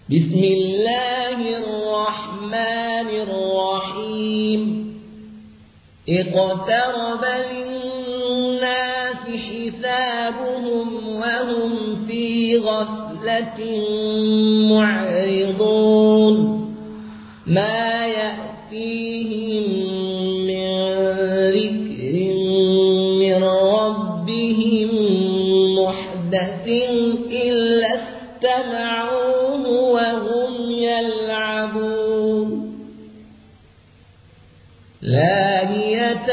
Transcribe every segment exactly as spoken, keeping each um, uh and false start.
بسم الله الرحمن الرحيم. اقترب للناس حسابهم وهم في غفلة معرضون. ما يأتيهم من ذكر من ربهم محدث إلا استمعوه وهم يلعبون. لاهية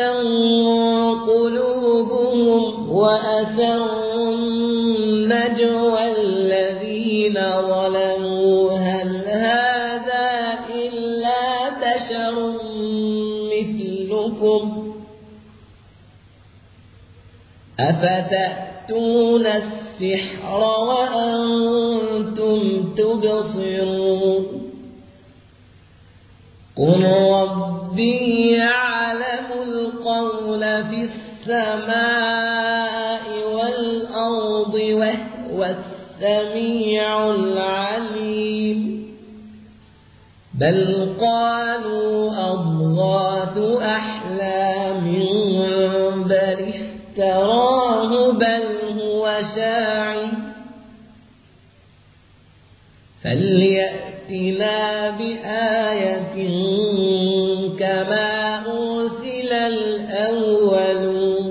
قلوبهم وأسروا النجوى الذين ظلموا هل هذا إلا بشر مثلكم أفتأتون السحر وأنتم تبصرون. قل ربي يعلم القول في السماء والأرض وهو السميع العليم. بل قالوا أضغاث أحلام بل افتراه بل هو شاعر فليأتنا بآية كما أرسل الأولون.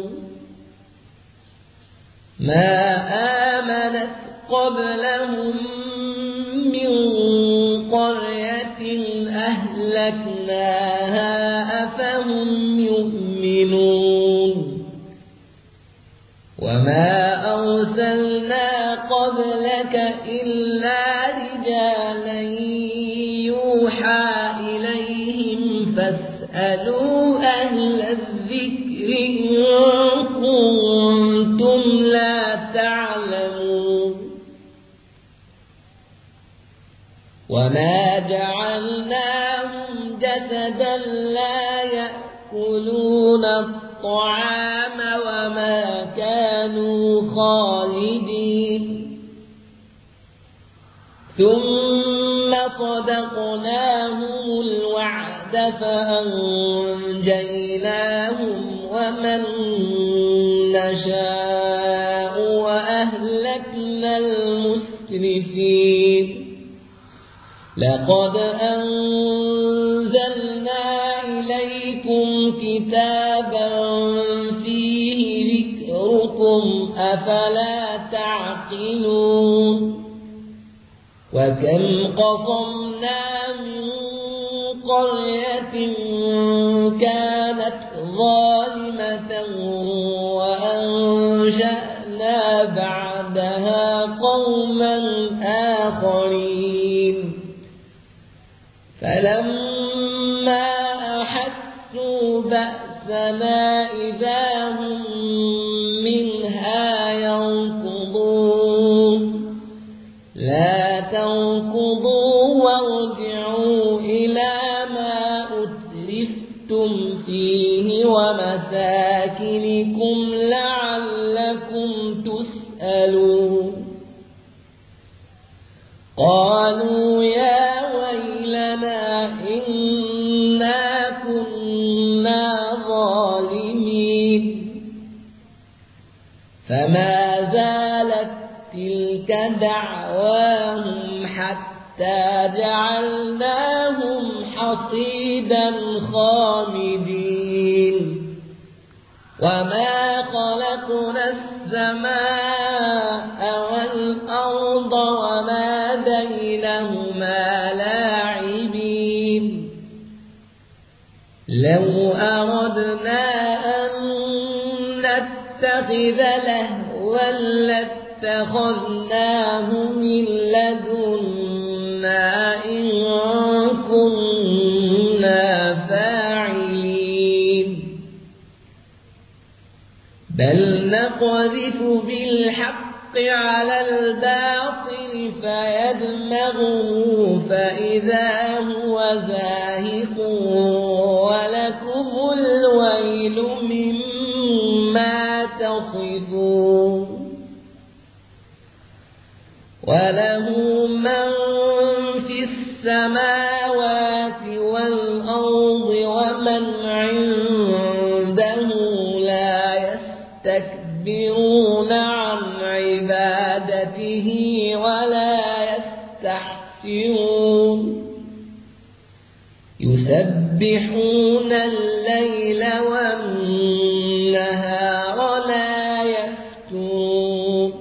ما آمنت قبلهم من قرية أهلكناها أفهم يؤمنون. وما أرسلنا قبلك إلا رجالا يوحى إليهم فاسألوا أهل الذكر إن كنتم لا تعلمون. وما جعلناهم جسدا لا يأكلون الطعام وما كانوا خالدين. ثم صدقناهم الوعد فأنجيناهم ومن نشاء وأهلكنا المسرفين. لقد أنزلنا إليكم كتابا فيه ذكركم أفلا تعقلون. وكم قصمنا من قرية كانت ظالمة وأنشأنا بعدها قوما آخرين. فلما أحسوا بأسنا إذا هم منها يركضون. لا تركضوا وارجعوا إلى ما أترفتم فيه ومساكنكم لعلكم تسألون. قالوا يا ويلنا إنا كنا ظالمين. فما زالت تلك دعواهم حتى جعلناهم حصيدا خامدين. وما خلقنا السماء والأرض وما بينهما لاعبين. لو أردنا أن نتخذ لهوا لاتخذناه من لدنا إن كنا فاعلين. بل نقذف بالحق على الباطل فيدمغه فإذا هو زاهق ولكم الويل مما تصفون. وله من السماوات والأرض ومن عنده لا يستكبرون عن عبادته ولا يستحسرون يسبحون الليل والنهار لا يفترون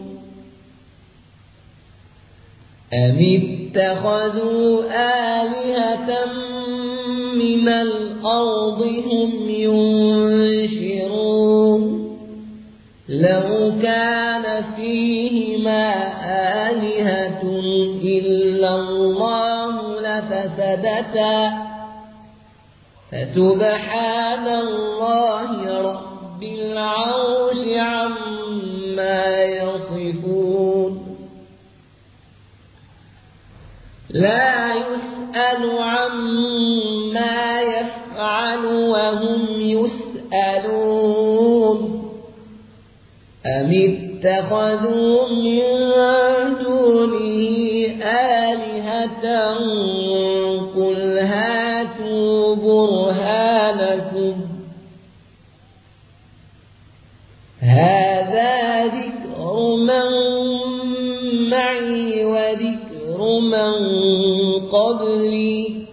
أم اتخذوا آلهة من الأرض هم ينشرون لو كان فيهما آلهة إلا الله لفسدتا فسبحان الله رب العرش عما يصفون لا يسأل عما يفعل وهم يسألون أم اتخذوا من دونه آلهة قل هاتوا برهانكم هذا ذكر من معي وذكر من قبلي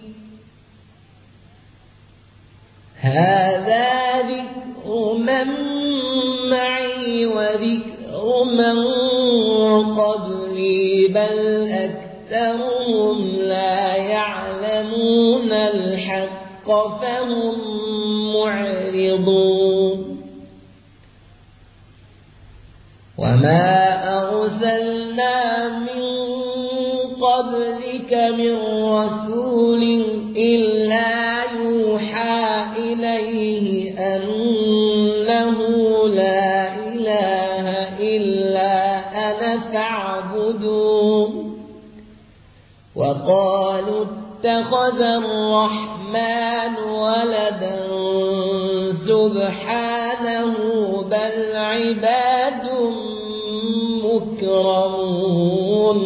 هذا ذكر من معي وذكر من قبلي بل أكثرهم لا يعلمون الحق فهم معرضون وما أرسلنا من قبلك من رسول إلا يوحى إليه أنه لا إله إلا أنا فاعبدون وقالوا اتخذ الرحمن ولدا سبحانه بل عباد مكرمون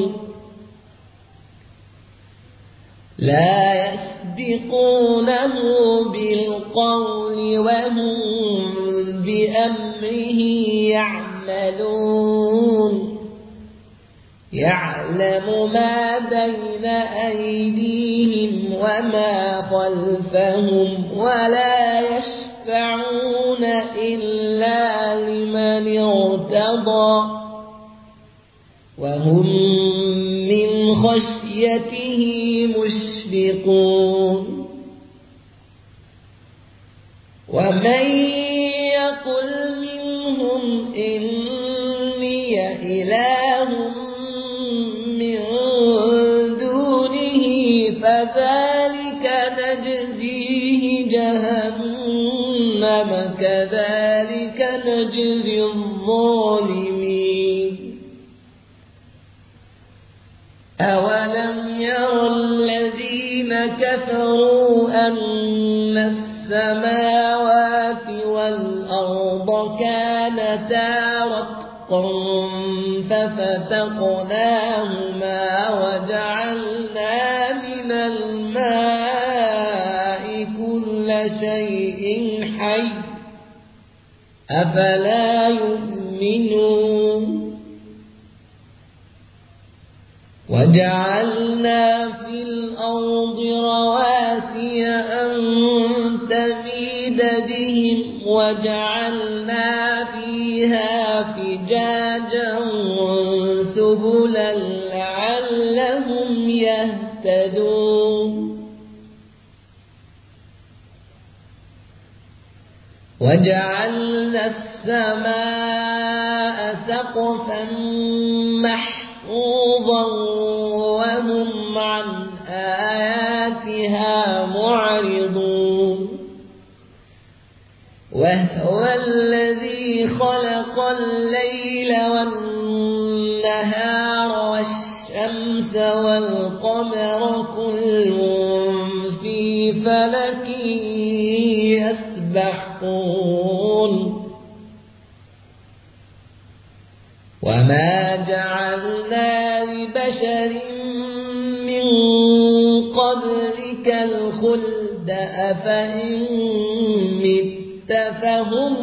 لا يسبقونه بالقول وهم بأمره يعملون يعلم ما بين أيديهم وما خلفهم ولا يشفعون إلا لمن ارتضى وهم من خشيته مشفقون ومن يقل منهم إني إله من دونه فذلك نجزيه جهنم كذلك نجزي الظالمين أولم ير الذين كفروا أن السماوات والأرض كانتا رتقا ففتقناهما وجعلنا من الماء كل شيء حي أفلا يؤمنون وجعلنا في الأرض رواسي أن تميد بهم وجعلنا فيها فجاجا سبلا لعلهم يهتدون وجعلنا السماء سقفا محفوظا وهم عن آياتها معرضون وهو الذي خلق الليل والنهار والشمس والقمر كل في فلك يسبحون وما جعلنا لبشر من قبلك الخلد أفإن مت فهم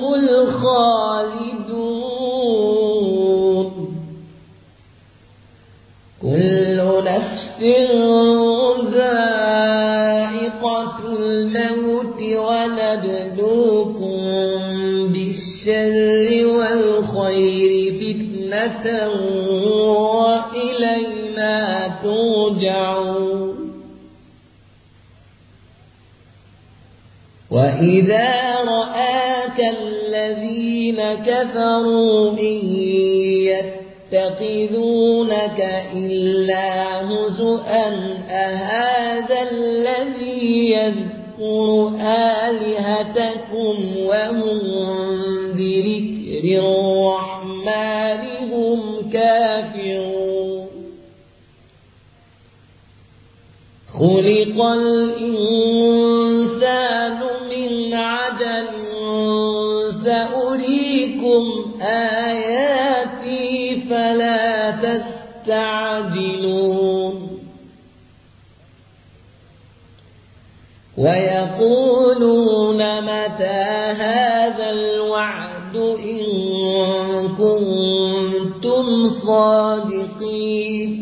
الخالدون كل نفس ذائقة الموت ونبلوكم بالشر والخير فتنة وإلينا ترجعون وإذا رآك الذين كفروا إن يتخذونك إلا هزؤا أهذا الذي يذكر آلهتكم وهم بذكر الرحمن هم كافرون خلق الإنسان من عجل سأريكم آياتي فلا تستعجلون ويقولون متى هذا الوعد إن كنتم صادقين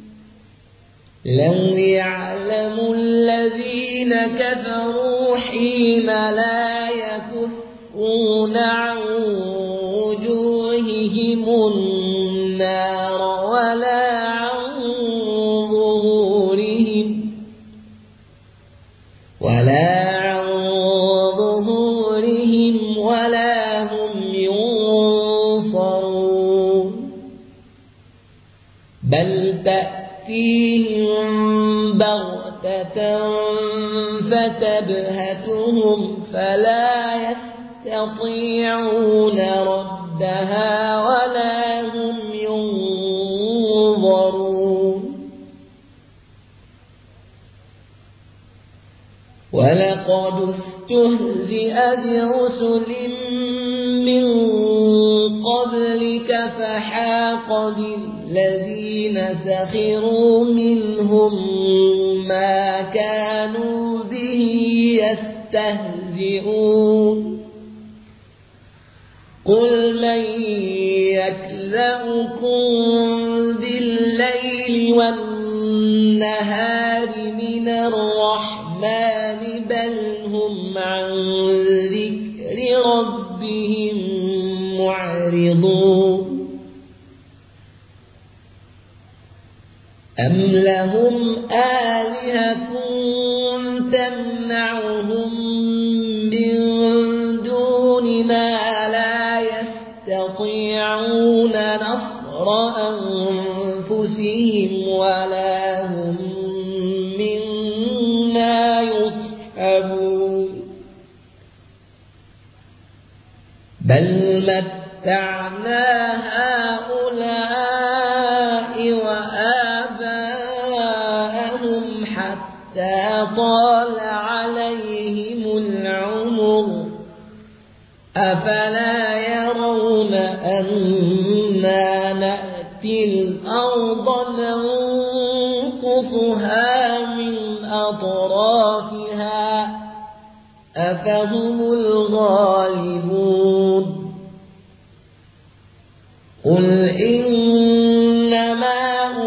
لو يعلم الذين كفروا حين لا يكفون عن وجوههم النار ولا عن ظهورهم ولا عن ظهورهم ولا هم ينصرون بل تأتيهم بغتة فتبهتهم فلا يستطيعون ردها ولا هم ينظرون ولقد استهزئ برسل من قبلك فحاق بالذين سخروا منهم ما كانوا به يستهزئون قل من يكلؤكم بالليل والنهار من الرحمن بل هم عن ذكر ربهم معرضون أم لهم آلهة تمنعهم من دوننا لا يستطيعون نصر أنفسهم ولا هم منا يصحبون بل متعنا هؤلاء وآباءهم حتى طال عليهم العمر أفلا يرون أنا نأتي الأرض ننقصها من أطرافها أفهم الغالبون قل إنما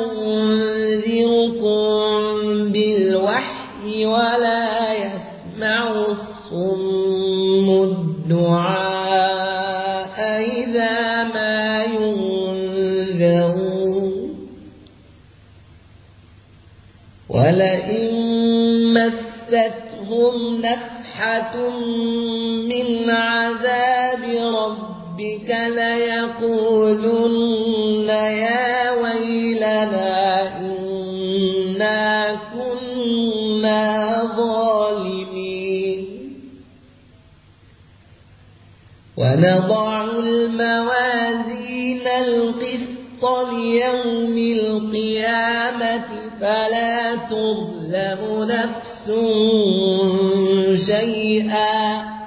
أنذركم بالوحي ولا يسمع الصم الدعاء إذا ما ينذرون ولئن مستهم نفحة من عذاب ربك ليقولن يا ويلنا إنا كنا ظالمين ونضع الموازين القسط ليوم القيامة فلا تظلم نفس شيئا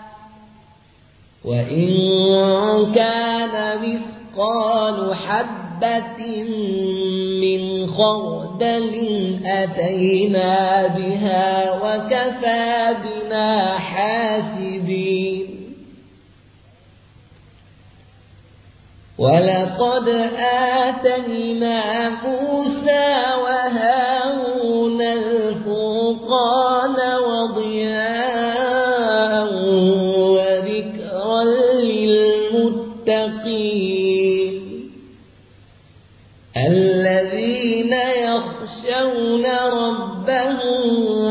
وإن كان مثقال حبة من خردل خردل أتينا بها وكفى بنا حاسبين ولقد آتينا موسى وهارون الفرقان وضياء وذكرا للمتقين الذين يخشون ربهم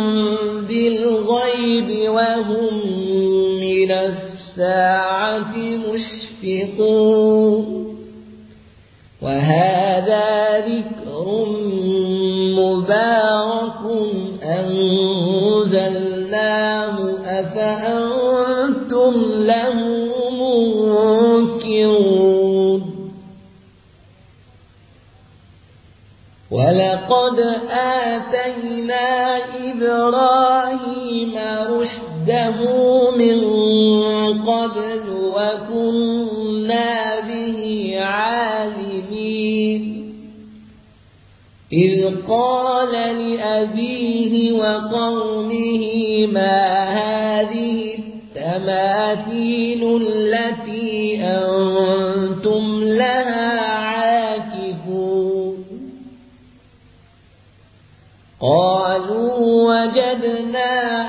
بالغيب وهم من الساعة مشفقون وهذا ذكر مبارك أنزلناه أفأنتم له منكرون ولقد آتينا إبراهيم رشده من قبل وكنا به عالمين إذ قال لأبيه وقومه ما هذه التماثيل التي أنتم لها عاكفون قالوا وجدنا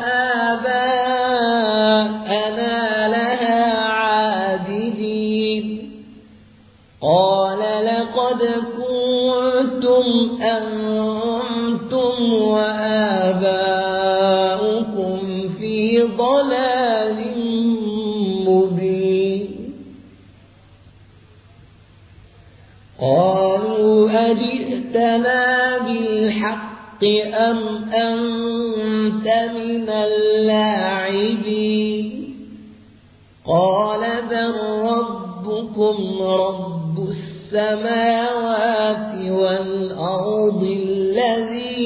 آباءنا لها عابدين قال لقد كنتم أنتم وآباؤكم في ضلال مبين قالوا أجئتنا بالحق أم أنت من اللاعبين قال بل ربكم رب السماوات والأرض الذي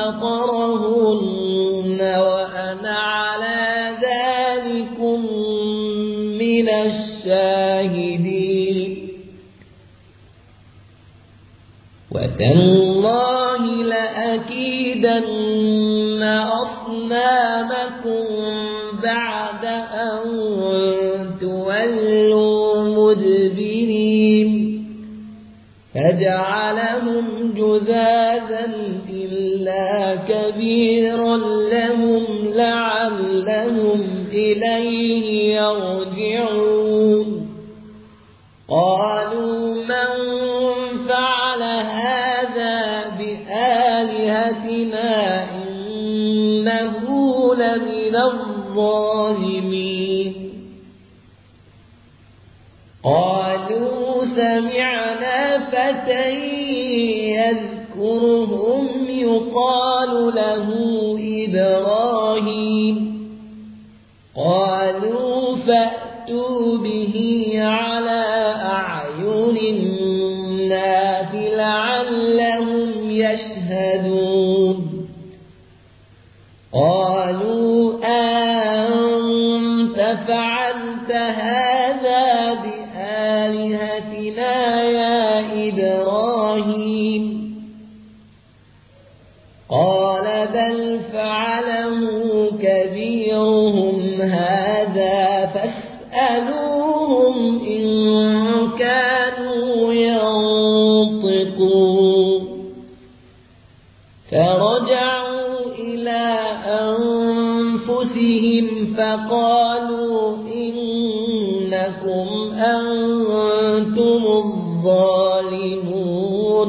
فطرهن وأنا على ذلكم من الشاهدين وتالله لأكيدن أصنامكم بعد أن تولوا مدبرين فجعلهم جذاذا إلا كبيرا لهم لعلهم إليه يرجعون قالوا من فعل هذا بآلهتنا إنه لمن الظالمين قالوا سمعنا فتى يذكرهم يقال له إبراهيم قالوا فأتوا به على أعين الناس لعلهم يشهدون قالوا أنت فعلت هذا بآلهتنا يا إبراهيم قال بل فعله كبيرهم هذا فاسألوهم إن كانوا ينطقون فرجعوا إلى أنفسهم فقالوا إنكم أنتم الظالمون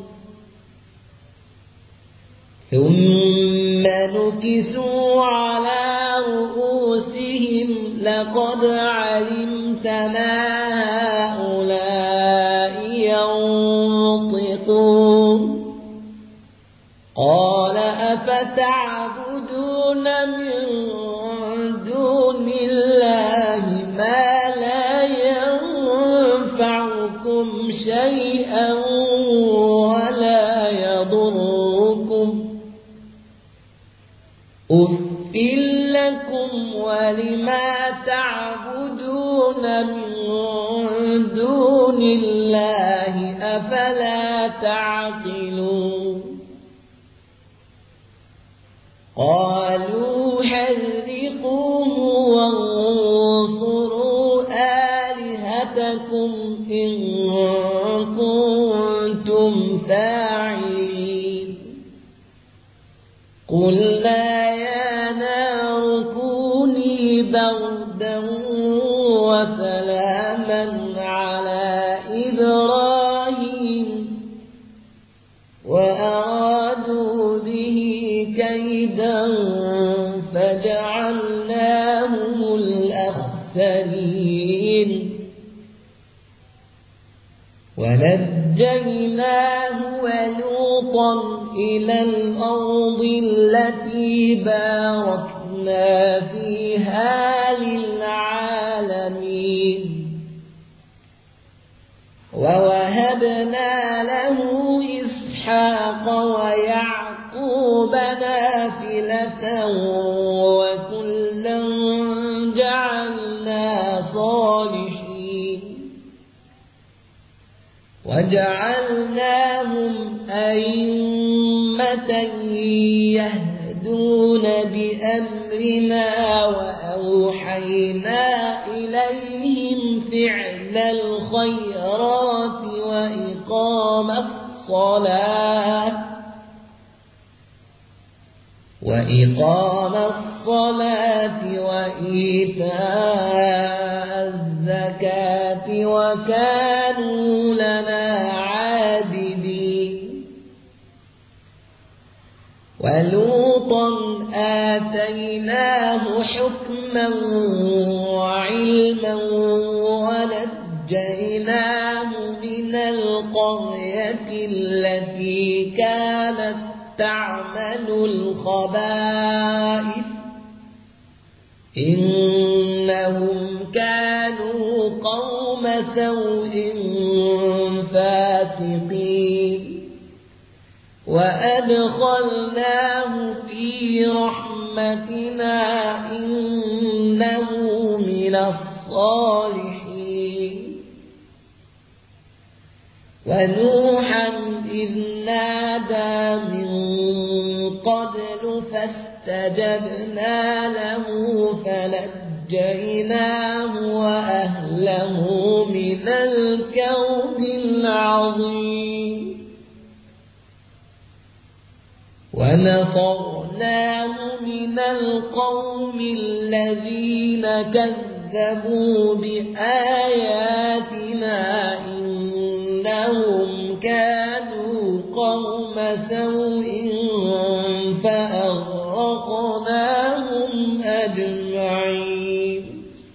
ثم نكسوا على رؤوسهم لقد علمت ما هؤلاء ينطقون قال أفتعبدون من دون الله ما لا ينفعكم شيئا ولا يضركم أُفٍّ لكم ولما تعبدون من دون الله أفلا تعقلون قالوا حرقوه وانصروا آلهتكم إن كنتم فاعلين قلنا يا نار كوني بردا وسلاما على إبراهيم وأرادوا به كيدا فجعلناهم الأخسرين ونجيناه ولوطا إلى الأرض التي باركنا فيها للعالمين ووهبنا له إسحاق ويعقوب نافلة وكلا جعلنا صالحين وجعلناهم أئمة يهدون بأمرنا وأوحينا إليهم فعل الخيرات وإقام الصلاة وإقام الصلاة وإيتاء الزكاة وكانوا لنا عابدين ولوطا آتيناه حكما وعلما ونجيناه من القرية التي كانت تعمل الخبائث إنهم كانوا قوم سوء فاسقين وأدخلناه في رحمتنا إنه من الصالحين ونوحا إذ نادى من قبل فاستجبنا له فنجيناه وأهله من الكرب العظيم ونصرناه من القوم الذين كذبوا بآياتنا إنهم كانوا قوم سوء فأغرقناهم أجمعين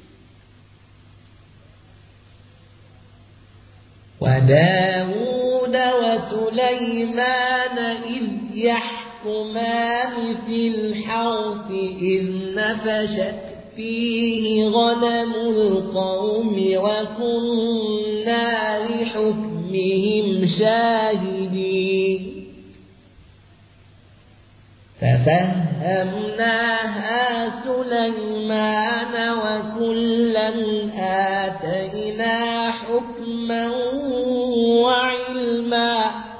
وداود وسليمان إذ يحكمان في الحرث إذ نفشت فيه غنم القوم وكنا لحكمهم شاهدين ففهمناها سليمان وكلا آتينا حكما وعلما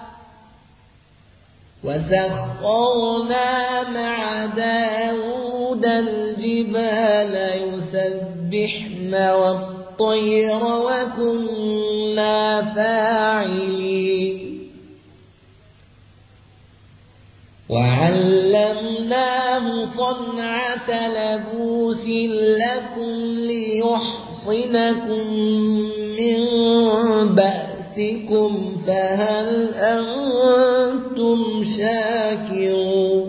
وسخرنا مع داود الجبال يسبحن والطير وكنا فاعلين وعلمناه صنعة لبوس لكم ليحصنكم من بأسكم فهل أنتم شاكرون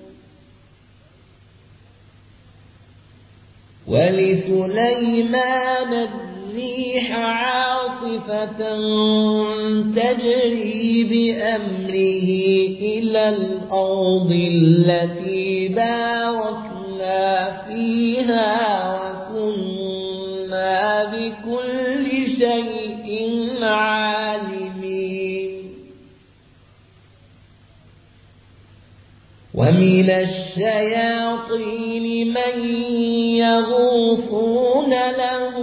ولسليمان الريح عاصفة تجري بأمره إلى الأرض التي باركنا فيها وكنا بكل شيء عالمين ومن الشياطين من يغوصون له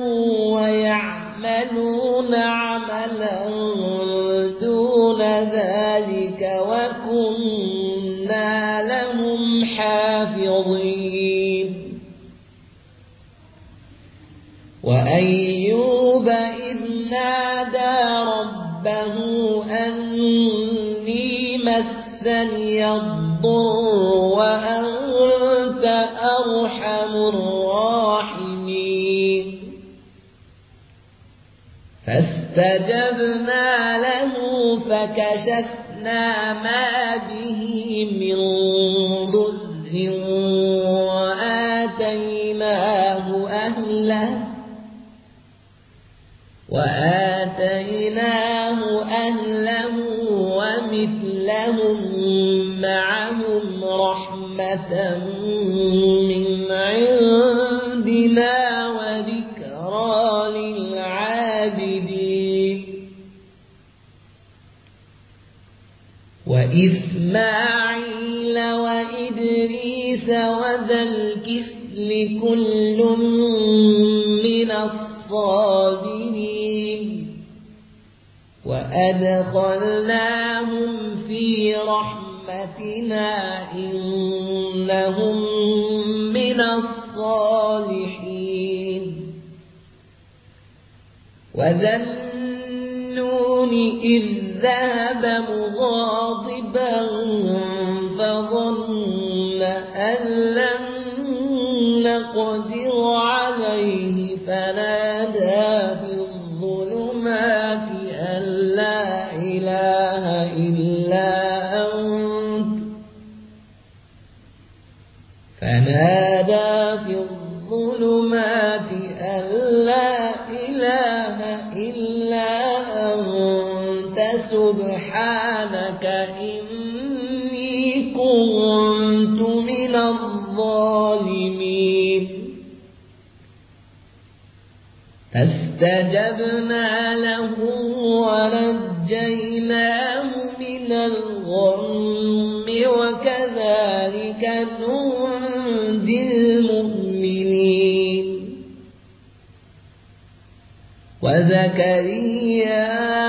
ويعملون عملا دون ذلك وكنا لهم حافظين وأيوب إذ نادى ربه أني مسني الضر وأنت أرحم الراحمين فاستجبنا له فكشفنا ما به من ضر وآتيناه أهله وآتيناه أهله ومثلهم معهم رحمة من عندنا وذكرى للعابدين وإسماعيل وإدريس وذا الكفل كل من الصابرين وأدخلناهم في رحمتنا إنهم من الصالحين وذا النون إذ ذهب مغاضبا فظن أن لن نقدر عليه فنادى في الظلمات أن لا إله إلا أنت فنادى في الظلمات أن لا إله إلا أنت سبحانك إني كنت من الظالمين فاستجبنا له ونجيناه من الغم وكذلك ننجي المؤمنين وزكريا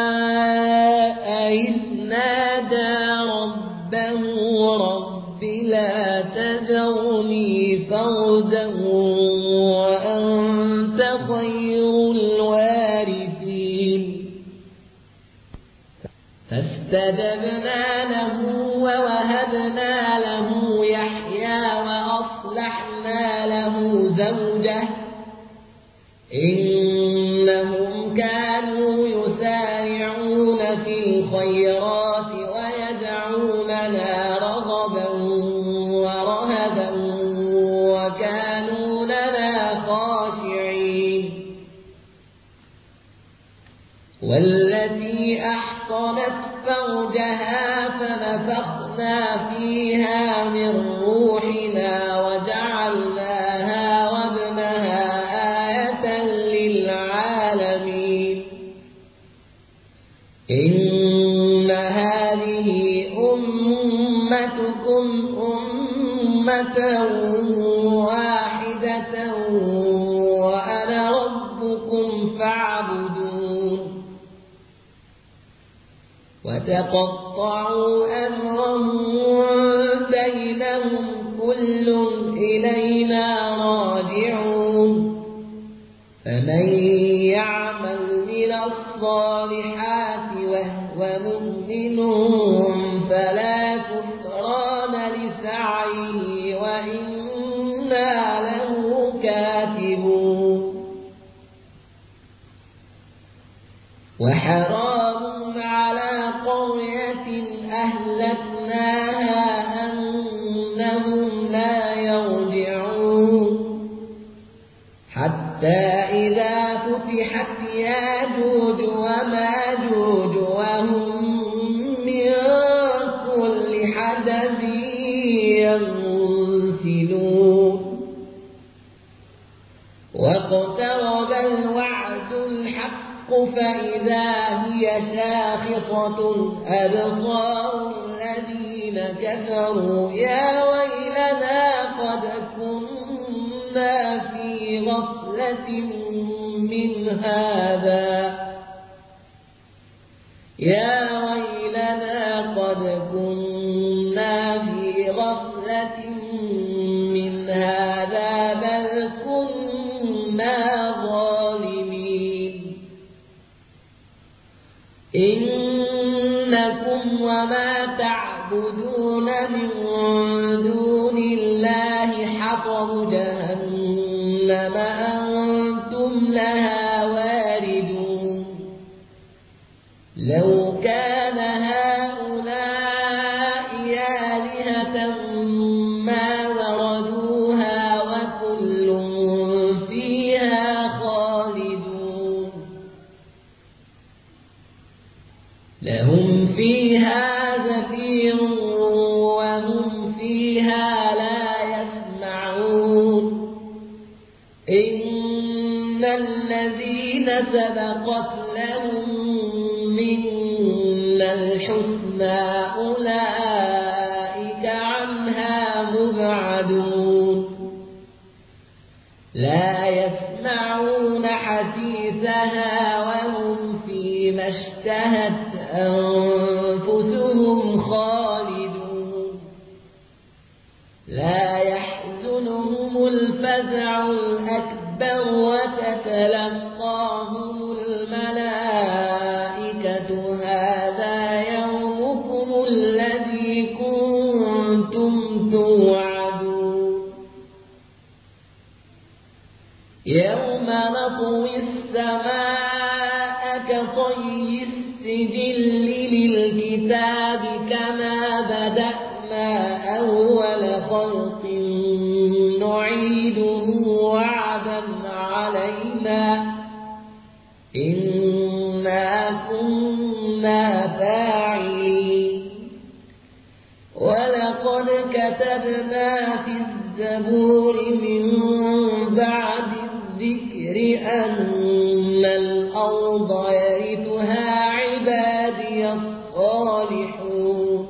إذ نادى ربه رب لا تذرني فردا وأنت خير الوارثين فاستجبنا له ووهبنا له يحيى وأصلحنا له زوجه إنهم كانوا يسارعون في الخيرات ويدعوننا رغبا ورهبا وكانوا لنا خاشعين والتي أحصنت فرجها فنفخنا فيها من روحنا وجعلناها وابنها آية للعالمين إن هذه أمتكم أمة واحدة وأنا ربكم فاعبدون وتقطعوا أمرهم بينهم كل إلينا راجعون فمن يعمل من الصالحات وهو مؤمن فلا كفران لسعيه وإنا له كاتبون وحرام على قرية أهلكناها أنهم لا يرجعون حتى إذا فتحت ياجوج وماجوج وهم من كل حدب ينسلون واقترب الوعد الحق فإذا هي شاخصة أبصار الذين كفروا يا ويلنا قد كنا في غفلة من هذا يا ويلنا قد كنا في في غفلة من هذا بل كنا ظالمين إنكم وما تعبدون من دون الله حصب جهنم أنتم لها واردون لو كان هؤلاء آلهة ما وردوها وكل فيها خالدون لهم فيها زفير وهم فيها لا يسمعون إن الذين سبقت لهم منا الحسنى أولئك عنها مبعدون لا يسمعون حسيسها وهم فيما اشتهت أنفسهم خالدون لا يحزنهم الفزع الأكبر وتتلقاهم الملائكة هذا يومكم الذي كنتم توعدون يوم نطوي السماء كطي السجل للكتاب كما بدأنا أول خلق نعيده وعدا علينا إنا كنا فاعلين ولقد كتبنا في الزبور من بعد الذكر أن الأرض يرثها عبادي الصالحون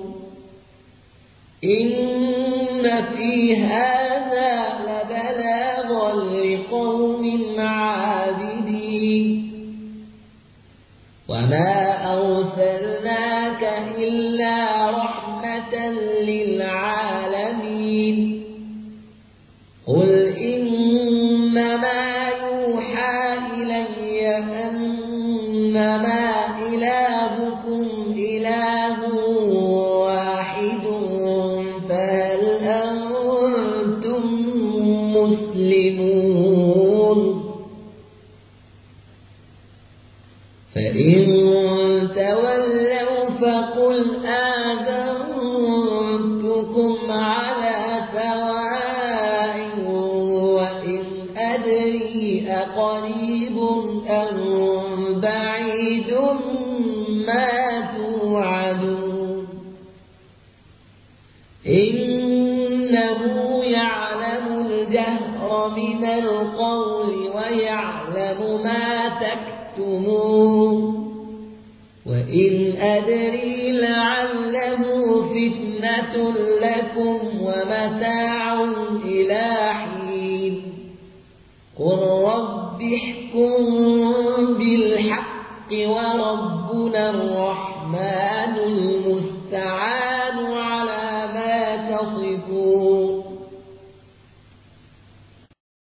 إن في هذا لبلاغا لقوم عابدين وما أرسلناك إلا رحمة للعالمين قل إنما يوحى إلي أنما إلهكم إله واحد فهل أنتم مسلمون فإن تولوا فقل آذنتكم على سواء وإن أدري أقريب أم بعيد ما توعدون إنه يعلم الجهر من القول ويعلم ما تكتمون وإن أدري لعله فتنة لكم ومتاع إلى حين قل رب احكم بالحق وربنا الرحمن المستعان